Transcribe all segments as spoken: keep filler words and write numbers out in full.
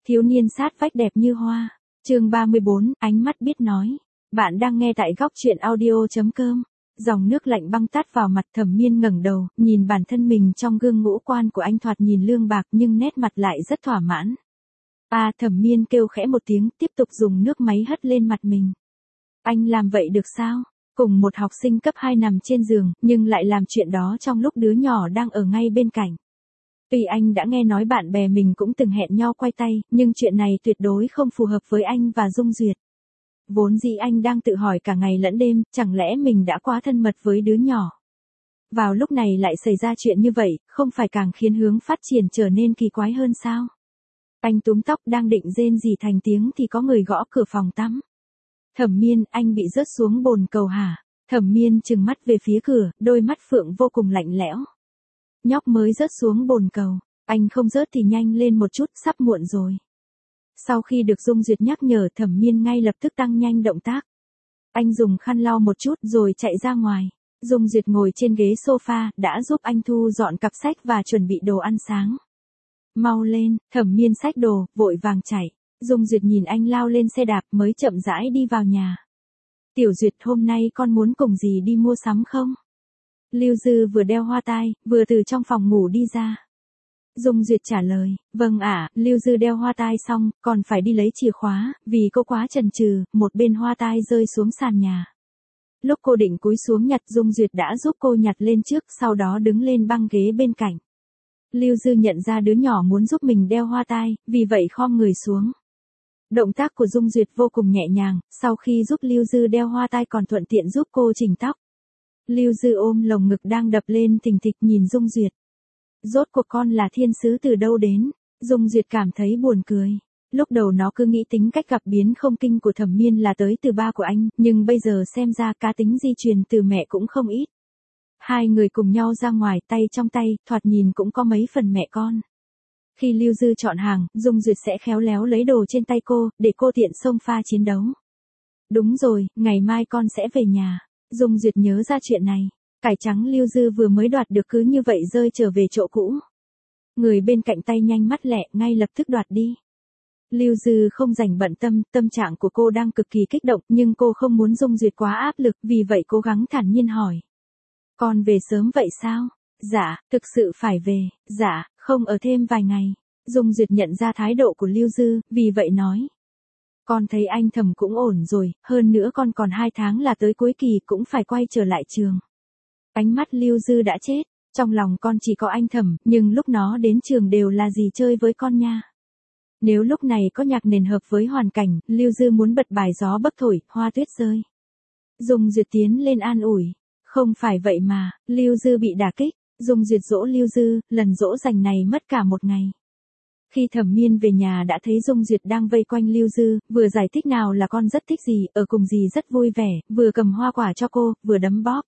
Thiếu niên sát vách đẹp như hoa. Chương ba mươi bốn, ánh mắt biết nói. Bạn đang nghe tại góc truyện audio chấm com. Dòng nước lạnh băng tát vào mặt, Thẩm Miên ngẩng đầu, nhìn bản thân mình trong gương ngũ quan của anh thoạt nhìn lương bạc nhưng nét mặt lại rất thỏa mãn. À, Thẩm Miên kêu khẽ một tiếng, tiếp tục dùng nước máy hất lên mặt mình. Anh làm vậy được sao? Cùng một học sinh cấp hai nằm trên giường, nhưng lại làm chuyện đó trong lúc đứa nhỏ đang ở ngay bên cạnh. Tuy anh đã nghe nói bạn bè mình cũng từng hẹn nhau quay tay, nhưng chuyện này tuyệt đối không phù hợp với anh và Dung Duyệt. Vốn dĩ anh đang tự hỏi cả ngày lẫn đêm, chẳng lẽ mình đã quá thân mật với đứa nhỏ. Vào lúc này lại xảy ra chuyện như vậy, không phải càng khiến hướng phát triển trở nên kỳ quái hơn sao? Anh túm tóc đang định rên rỉ thành tiếng thì có người gõ cửa phòng tắm. Thẩm Miên, anh bị rớt xuống bồn cầu hả? Thẩm Miên trừng mắt về phía cửa, đôi mắt phượng vô cùng lạnh lẽo. Nhóc mới rớt xuống bồn cầu, anh không rớt thì nhanh lên một chút, sắp muộn rồi. Sau khi được Dung Duyệt nhắc nhở, Thẩm Miên ngay lập tức tăng nhanh động tác. Anh dùng khăn lau một chút rồi chạy ra ngoài. Dung Duyệt ngồi trên ghế sofa, đã giúp anh thu dọn cặp sách và chuẩn bị đồ ăn sáng. Mau lên, Thẩm Miên xách đồ, vội vàng chạy. Dung Duyệt nhìn anh lao lên xe đạp mới chậm rãi đi vào nhà. Tiểu Duyệt, hôm nay con muốn cùng dì đi mua sắm không? Lưu Dư vừa đeo hoa tai, vừa từ trong phòng ngủ đi ra. Dung Duyệt trả lời, vâng ạ. Lưu Dư đeo hoa tai xong, còn phải đi lấy chìa khóa, vì cô quá chần chừ, một bên hoa tai rơi xuống sàn nhà. Lúc cô định cúi xuống nhặt, Dung Duyệt đã giúp cô nhặt lên trước, sau đó đứng lên băng ghế bên cạnh. Lưu Dư nhận ra đứa nhỏ muốn giúp mình đeo hoa tai, vì vậy khom người xuống. Động tác của Dung Duyệt vô cùng nhẹ nhàng, sau khi giúp Lưu Dư đeo hoa tai còn thuận tiện giúp cô chỉnh tóc. Lưu Dư ôm lồng ngực đang đập lên thình thịch nhìn Dung Duyệt. Rốt cuộc con là thiên sứ từ đâu đến? Dung Duyệt cảm thấy buồn cười. Lúc đầu nó cứ nghĩ tính cách gặp biến không kinh của Thẩm Miên là tới từ ba của anh, nhưng bây giờ xem ra cá tính di truyền từ mẹ cũng không ít. Hai người cùng nhau ra ngoài, tay trong tay, thoạt nhìn cũng có mấy phần mẹ con. Khi Lưu Dư chọn hàng, Dung Duyệt sẽ khéo léo lấy đồ trên tay cô, để cô tiện xông pha chiến đấu. Đúng rồi, ngày mai con sẽ về nhà. Dung Duyệt nhớ ra chuyện này. Cải trắng Lưu Dư vừa mới đoạt được cứ như vậy rơi trở về chỗ cũ. Người bên cạnh tay nhanh mắt lẹ, ngay lập tức đoạt đi. Lưu Dư không rảnh bận tâm, tâm trạng của cô đang cực kỳ kích động, nhưng cô không muốn Dung Duyệt quá áp lực, vì vậy cố gắng thản nhiên hỏi. Con về sớm vậy sao? Dạ, thực sự phải về, dạ, không ở thêm vài ngày. Dung Duyệt nhận ra thái độ của Lưu Dư, vì vậy nói. Con thấy anh Thẩm cũng ổn rồi, hơn nữa con còn hai tháng là tới cuối kỳ cũng phải quay trở lại trường. Ánh mắt Lưu Dư đã chết, trong lòng con chỉ có anh Thẩm, nhưng lúc nó đến trường đều là gì chơi với con nha. Nếu lúc này có nhạc nền hợp với hoàn cảnh, Lưu Dư muốn bật bài gió bấc thổi, hoa tuyết rơi. Dung Duyệt tiến lên an ủi. Không phải vậy mà, Lưu Dư bị đả kích. Dung Duyệt dỗ Lưu Dư, lần dỗ dành này mất cả một ngày. Khi Thẩm Miên về nhà đã thấy Dung Duyệt đang vây quanh Lưu Dư, vừa giải thích nào là con rất thích gì, ở cùng gì rất vui vẻ, vừa cầm hoa quả cho cô, vừa đấm bóp.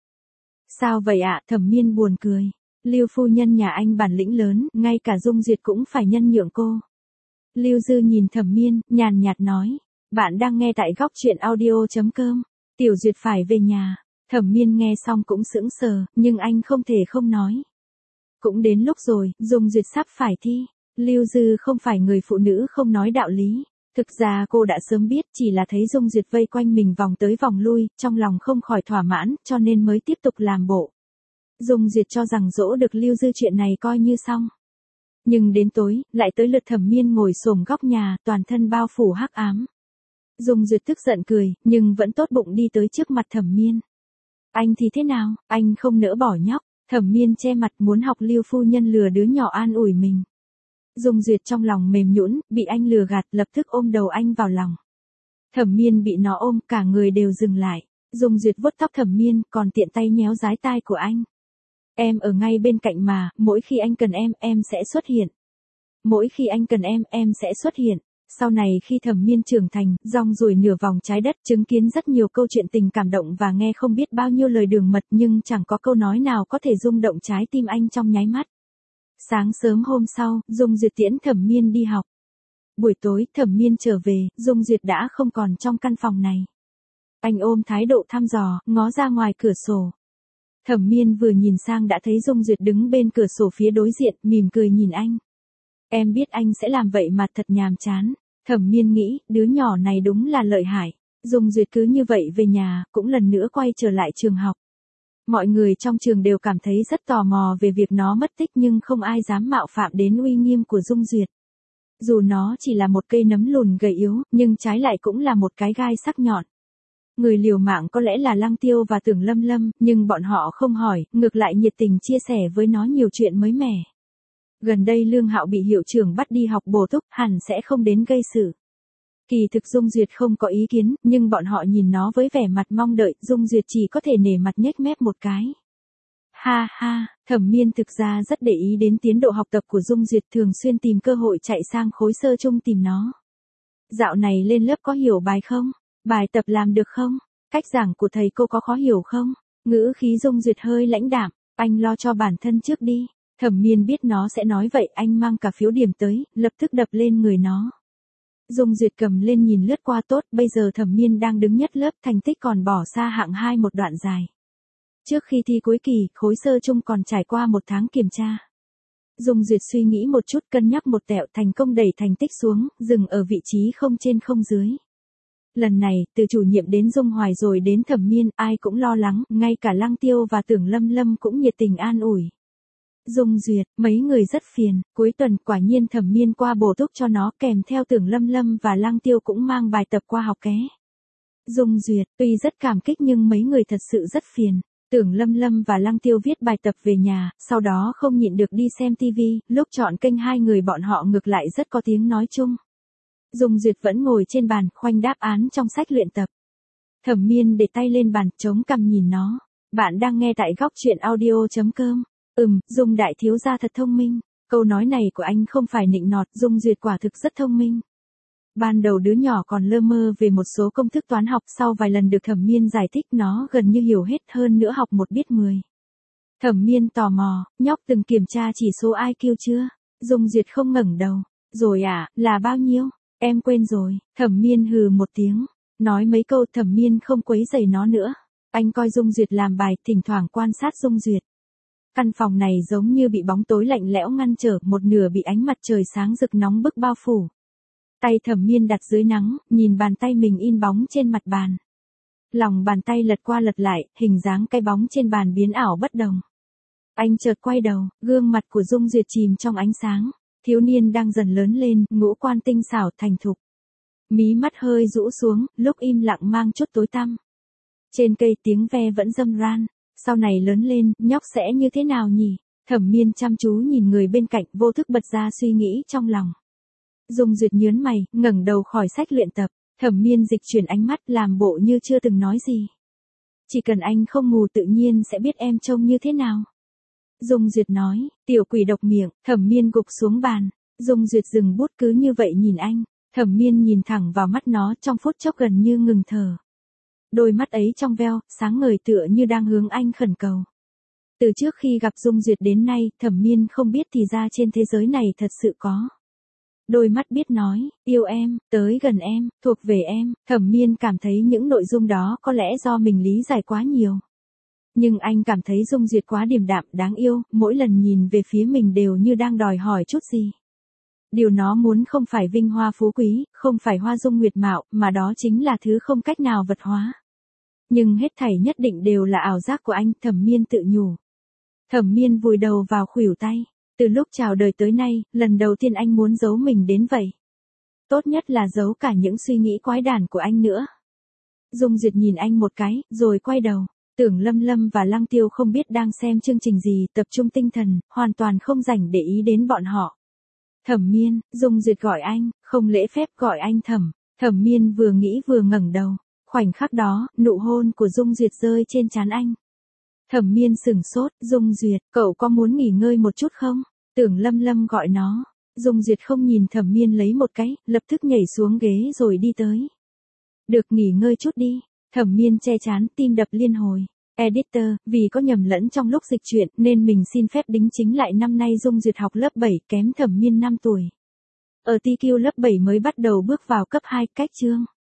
Sao vậy ạ? Thẩm Miên buồn cười. Lưu phu nhân nhà anh bản lĩnh lớn, ngay cả Dung Duyệt cũng phải nhân nhượng cô. Lưu Dư nhìn Thẩm Miên, nhàn nhạt nói. Bạn đang nghe tại góc truyện audio chấm com. Tiểu Duyệt phải về nhà. Thẩm Miên nghe xong cũng sững sờ, nhưng anh không thể không nói. Cũng đến lúc rồi, Dung Duyệt sắp phải thi. Lưu Dư không phải người phụ nữ không nói đạo lý. Thực ra cô đã sớm biết, chỉ là thấy Dung Duyệt vây quanh mình vòng tới vòng lui, trong lòng không khỏi thỏa mãn, cho nên mới tiếp tục làm bộ. Dung Duyệt cho rằng dỗ được Lưu Dư chuyện này coi như xong. Nhưng đến tối, lại tới lượt Thẩm Miên ngồi xổm góc nhà, toàn thân bao phủ hắc ám. Dung Duyệt tức giận cười, nhưng vẫn tốt bụng đi tới trước mặt Thẩm Miên. Anh thì thế nào, anh không nỡ bỏ nhóc. Thẩm Miên che mặt muốn học Lưu phu nhân lừa đứa nhỏ an ủi mình. Dung Duyệt trong lòng mềm nhũn, bị anh lừa gạt, lập tức ôm đầu anh vào lòng. Thẩm Miên bị nó ôm, cả người đều dừng lại. Dung Duyệt vuốt tóc Thẩm Miên, còn tiện tay nhéo dái tai của anh. Em ở ngay bên cạnh mà, mỗi khi anh cần em, em sẽ xuất hiện. Mỗi khi anh cần em, em sẽ xuất hiện. Sau này khi Thẩm Miên trưởng thành, rong ruổi nửa vòng trái đất, chứng kiến rất nhiều câu chuyện tình cảm động và nghe không biết bao nhiêu lời đường mật, nhưng chẳng có câu nói nào có thể rung động trái tim anh trong nháy mắt. Sáng sớm hôm sau, Dung Duyệt tiễn Thẩm Miên đi học. Buổi tối, Thẩm Miên trở về, Dung Duyệt đã không còn trong căn phòng này. Anh ôm thái độ thăm dò, ngó ra ngoài cửa sổ. Thẩm Miên vừa nhìn sang đã thấy Dung Duyệt đứng bên cửa sổ phía đối diện, mỉm cười nhìn anh. Em biết anh sẽ làm vậy mà thật nhàm chán. Thẩm Miên nghĩ, đứa nhỏ này đúng là lợi hại. Dung Duyệt cứ như vậy về nhà, cũng lần nữa quay trở lại trường học. Mọi người trong trường đều cảm thấy rất tò mò về việc nó mất tích nhưng không ai dám mạo phạm đến uy nghiêm của Dung Duyệt. Dù nó chỉ là một cây nấm lùn gầy yếu, nhưng trái lại cũng là một cái gai sắc nhọn. Người liều mạng có lẽ là Lăng Tiêu và Tưởng Lâm Lâm, nhưng bọn họ không hỏi, ngược lại nhiệt tình chia sẻ với nó nhiều chuyện mới mẻ. Gần đây Lương Hạo bị hiệu trưởng bắt đi học bổ túc, hẳn sẽ không đến gây sự. Kỳ thực Dung Duyệt không có ý kiến, nhưng bọn họ nhìn nó với vẻ mặt mong đợi, Dung Duyệt chỉ có thể nể mặt nhếch mép một cái. Ha ha, Thẩm Miên thực ra rất để ý đến tiến độ học tập của Dung Duyệt, thường xuyên tìm cơ hội chạy sang khối sơ chung tìm nó. Dạo này lên lớp có hiểu bài không? Bài tập làm được không? Cách giảng của thầy cô có khó hiểu không? Ngữ khí Dung Duyệt hơi lãnh đạm, anh lo cho bản thân trước đi. Thẩm Miên biết nó sẽ nói vậy, anh mang cả phiếu điểm tới, lập tức đập lên người nó. Dung Duyệt cầm lên nhìn lướt qua tốt, bây giờ Thẩm Miên đang đứng nhất lớp, thành tích còn bỏ xa hạng hai một đoạn dài. Trước khi thi cuối kỳ, khối sơ chung còn trải qua một tháng kiểm tra. Dung Duyệt suy nghĩ một chút, cân nhắc một tẹo, thành công đẩy thành tích xuống, dừng ở vị trí không trên không dưới. Lần này, từ chủ nhiệm đến Dung Hoài rồi đến Thẩm Miên, ai cũng lo lắng, ngay cả Lăng Tiêu và Tưởng Lâm Lâm cũng nhiệt tình an ủi. Dung Duyệt, mấy người rất phiền, cuối tuần quả nhiên Thẩm Miên qua bổ túc cho nó, kèm theo Tưởng Lâm Lâm và Lăng Tiêu cũng mang bài tập qua học ké. Dung Duyệt, tuy rất cảm kích nhưng mấy người thật sự rất phiền. Tưởng Lâm Lâm và Lăng Tiêu viết bài tập về nhà, sau đó không nhịn được đi xem tivi, lúc chọn kênh hai người bọn họ ngược lại rất có tiếng nói chung. Dung Duyệt vẫn ngồi trên bàn, khoanh đáp án trong sách luyện tập. Thẩm Miên để tay lên bàn, chống cằm nhìn nó. Bạn đang nghe tại góc truyện audio chấm com. Ừm, Dung đại thiếu gia thật thông minh. Câu nói này của anh không phải nịnh nọt, Dung Duyệt quả thực rất thông minh. Ban đầu đứa nhỏ còn lơ mơ về một số công thức toán học, sau vài lần được Thẩm Miên giải thích nó gần như hiểu hết, hơn nữa học một biết mười. Thẩm Miên tò mò, nhóc từng kiểm tra chỉ số i kiu chưa? Dung Duyệt không ngẩng đầu. Rồi à, là bao nhiêu? Em quên rồi. Thẩm Miên hừ một tiếng. Nói mấy câu, Thẩm Miên không quấy rầy nó nữa. Anh coi Dung Duyệt làm bài, thỉnh thoảng quan sát Dung Duyệt. Căn phòng này giống như bị bóng tối lạnh lẽo ngăn trở, một nửa bị ánh mặt trời sáng rực nóng bức bao phủ. Tay Thẩm Miên đặt dưới nắng, nhìn bàn tay mình in bóng trên mặt bàn. Lòng bàn tay lật qua lật lại, hình dáng cái bóng trên bàn biến ảo bất đồng. Anh chợt quay đầu, gương mặt của Dung Duyệt chìm trong ánh sáng. Thiếu niên đang dần lớn lên, ngũ quan tinh xảo thành thục. Mí mắt hơi rũ xuống, lúc im lặng mang chút tối tăm. Trên cây tiếng ve vẫn râm ran. Sau này lớn lên, nhóc sẽ như thế nào nhỉ? Thẩm Miên chăm chú nhìn người bên cạnh, vô thức bật ra suy nghĩ trong lòng. Dung Duyệt nhớn mày, ngẩng đầu khỏi sách luyện tập. Thẩm Miên dịch chuyển ánh mắt, làm bộ như chưa từng nói gì. Chỉ cần anh không mù tự nhiên sẽ biết em trông như thế nào. Dung Duyệt nói, tiểu quỷ độc miệng. Thẩm Miên gục xuống bàn. Dung Duyệt dừng bút, cứ như vậy nhìn anh. Thẩm Miên nhìn thẳng vào mắt nó, trong phút chốc gần như ngừng thở. Đôi mắt ấy trong veo, sáng ngời tựa như đang hướng anh khẩn cầu. Từ trước khi gặp Dung Duyệt đến nay, Thẩm Miên không biết thì ra trên thế giới này thật sự có. Đôi mắt biết nói, yêu em, tới gần em, thuộc về em. Thẩm Miên cảm thấy những nội dung đó có lẽ do mình lý giải quá nhiều. Nhưng anh cảm thấy Dung Duyệt quá điềm đạm, đáng yêu, mỗi lần nhìn về phía mình đều như đang đòi hỏi chút gì. Điều nó muốn không phải vinh hoa phú quý, không phải hoa dung nguyệt mạo, mà đó chính là thứ không cách nào vật hóa. Nhưng hết thảy nhất định đều là ảo giác của anh, Thẩm Miên tự nhủ. Thẩm Miên vùi đầu vào khuỷu tay. Từ lúc chào đời tới nay, lần đầu tiên anh muốn giấu mình đến vậy. Tốt nhất là giấu cả những suy nghĩ quái đản của anh nữa. Dung Duyệt nhìn anh một cái, rồi quay đầu. Tưởng Lâm Lâm và Lăng Tiêu không biết đang xem chương trình gì, tập trung tinh thần, hoàn toàn không rảnh để ý đến bọn họ. Thẩm Miên, Dung Duyệt gọi anh, không lễ phép gọi anh Thẩm. Thẩm Miên vừa nghĩ vừa ngẩng đầu. Khoảnh khắc đó, nụ hôn của Dung Duyệt rơi trên trán anh. Thẩm Miên sửng sốt, Dung Duyệt, cậu có muốn nghỉ ngơi một chút không? Tưởng Lâm Lâm gọi nó. Dung Duyệt không nhìn Thẩm Miên lấy một cái, lập tức nhảy xuống ghế rồi đi tới. Được nghỉ ngơi chút đi. Thẩm Miên che trán, tim đập liên hồi. Editor, vì có nhầm lẫn trong lúc dịch truyện nên mình xin phép đính chính lại, năm nay Dung Duyệt học lớp bảy, kém Thẩm Miên năm tuổi. Ở ti kiu lớp bảy mới bắt đầu bước vào cấp hai, cách chương.